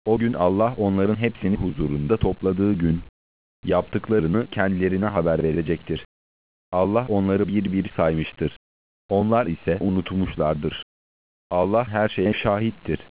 O gün Allah onların hepsini huzurunda topladığı gün, yaptıklarını kendilerine haber verecektir. Allah onları bir bir saymıştır. Onlar ise unutmuşlardır. Allah her şeye şahittir.